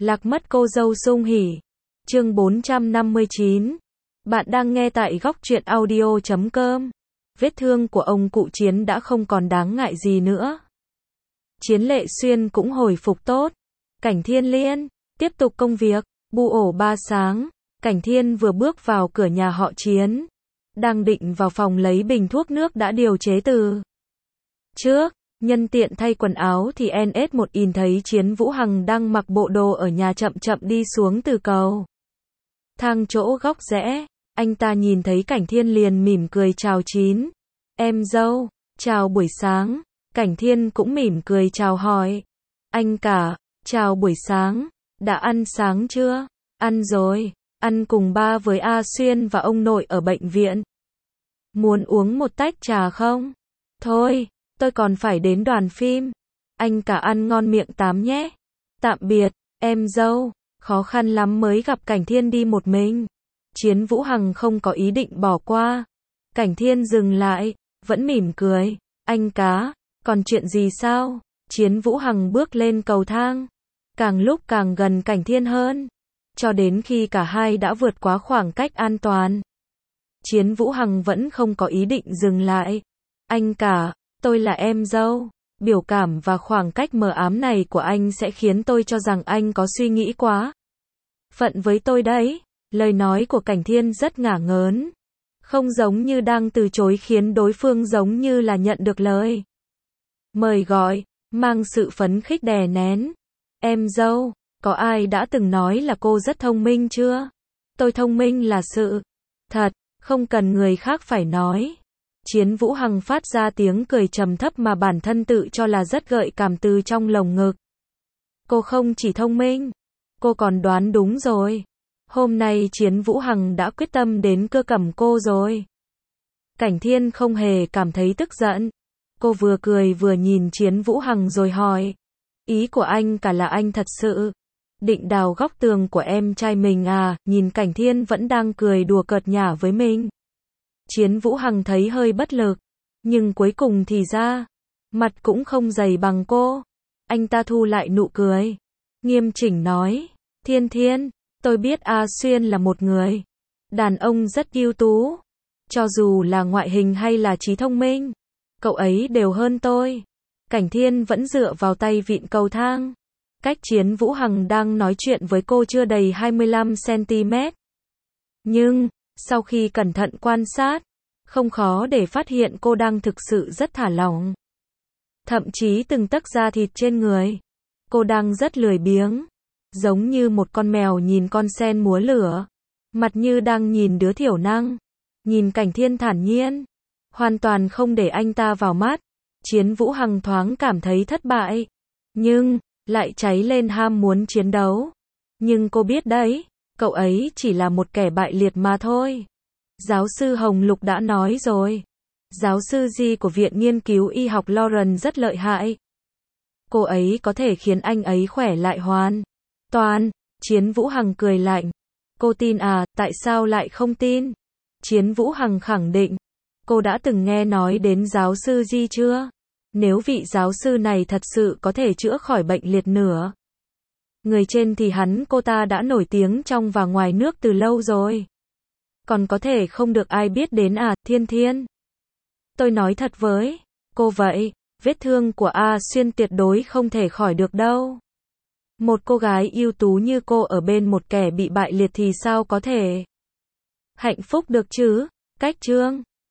Lạc mất cô dâu sung hỉ. Chương 459. Bạn đang nghe tại góc truyện audio.com. Vết thương của ông cụ Chiến đã không còn đáng ngại gì nữa. Chiến Lệ Xuyên cũng hồi phục tốt. Cảnh Thiên Liên tiếp tục công việc. Bu ổ 3 sáng, Cảnh Thiên vừa bước vào cửa nhà họ Chiến, đang định vào phòng lấy bình thuốc nước đã điều chế từ trước, nhân tiện thay quần áo thì NS1 in thấy Chiến Vũ Hằng đang mặc bộ đồ ở nhà chậm chậm đi xuống từ cầu thang chỗ góc rẽ. Anh ta nhìn thấy Cảnh Thiên liền mỉm cười chào Chín em dâu, chào buổi sáng. Cảnh Thiên cũng mỉm cười chào hỏi. Anh cả, chào buổi sáng, đã ăn sáng chưa? Ăn rồi, ăn cùng ba với A Xuyên và ông nội ở bệnh viện. Muốn uống một tách trà không? Thôi, tôi còn phải đến đoàn phim. Anh cả ăn ngon miệng tám nhé. Tạm biệt, em dâu. Khó khăn lắm mới gặp Cảnh Thiên đi một mình. Chiến Vũ Hằng không có ý định bỏ qua. Cảnh Thiên dừng lại, vẫn mỉm cười. Anh cá, còn chuyện gì sao? Chiến Vũ Hằng bước lên cầu thang, càng lúc càng gần Cảnh Thiên hơn, cho đến khi cả hai đã vượt quá khoảng cách an toàn. Chiến Vũ Hằng vẫn không có ý định dừng lại. Anh cả, tôi là em dâu. Biểu cảm và khoảng cách mờ ám này của anh sẽ khiến tôi cho rằng anh có suy nghĩ quá phận với tôi đấy. Lời nói của Cảnh Thiên rất ngả ngớn, không giống như đang từ chối, khiến đối phương giống như là nhận được lời mời gọi, mang sự phấn khích đè nén. Em dâu, có ai đã từng nói là cô rất thông minh chưa? Tôi thông minh là sự thật, không cần người khác phải nói. Chiến Vũ Hằng phát ra tiếng cười trầm thấp mà bản thân tự cho là rất gợi cảm từ trong lồng ngực. Cô không chỉ thông minh, cô còn đoán đúng rồi. Hôm nay Chiến Vũ Hằng đã quyết tâm đến cưa cẩm cô rồi. Cảnh Thiên không hề cảm thấy tức giận. Cô vừa cười vừa nhìn Chiến Vũ Hằng rồi hỏi. Ý của anh cả là anh thật sự định đào góc tường của em trai mình à? Nhìn Cảnh Thiên vẫn đang cười đùa cợt nhả với mình, Chiến Vũ Hằng thấy hơi bất lực. Nhưng cuối cùng thì ra, mặt cũng không dày bằng cô. Anh ta thu lại nụ cười, nghiêm chỉnh nói. Thiên Thiên, tôi biết A Xuyên là một người đàn ông rất ưu tú. Cho dù là ngoại hình hay là trí thông minh, cậu ấy đều hơn tôi. Cảnh Thiên vẫn dựa vào tay vịn cầu thang, cách Chiến Vũ Hằng đang nói chuyện với cô chưa đầy 25cm. Nhưng, sau khi cẩn thận quan sát, không khó để phát hiện cô đang thực sự rất thả lỏng. Thậm chí từng tấc da thịt trên người cô đang rất lười biếng, giống như một con mèo nhìn con sen múa lửa, mặt như đang nhìn đứa thiểu năng. Nhìn Cảnh Thiên thản nhiên, hoàn toàn không để anh ta vào mắt, Chiến Vũ Hằng thoáng cảm thấy thất bại, nhưng lại cháy lên ham muốn chiến đấu. Nhưng cô biết đấy, cậu ấy chỉ là một kẻ bại liệt mà thôi. Giáo sư Hồng Lục đã nói rồi, giáo sư Di của Viện Nghiên cứu Y học Lauren rất lợi hại. Cô ấy có thể khiến anh ấy khỏe lại hoàn toàn. Chiến Vũ Hằng cười lạnh. Cô tin à? Tại sao lại không tin? Chiến Vũ Hằng khẳng định. Cô đã từng nghe nói đến giáo sư Di chưa? Nếu vị giáo sư này thật sự có thể chữa khỏi bệnh liệt nửa người trên thì cô ta đã nổi tiếng trong và ngoài nước từ lâu rồi. Còn có thể không được ai biết đến à? Thiên Thiên, tôi nói thật với cô vậy, vết thương của A Xuyên tuyệt đối không thể khỏi được đâu. Một cô gái ưu tú như cô ở bên một kẻ bị bại liệt thì sao có thể hạnh phúc được chứ? Cách chương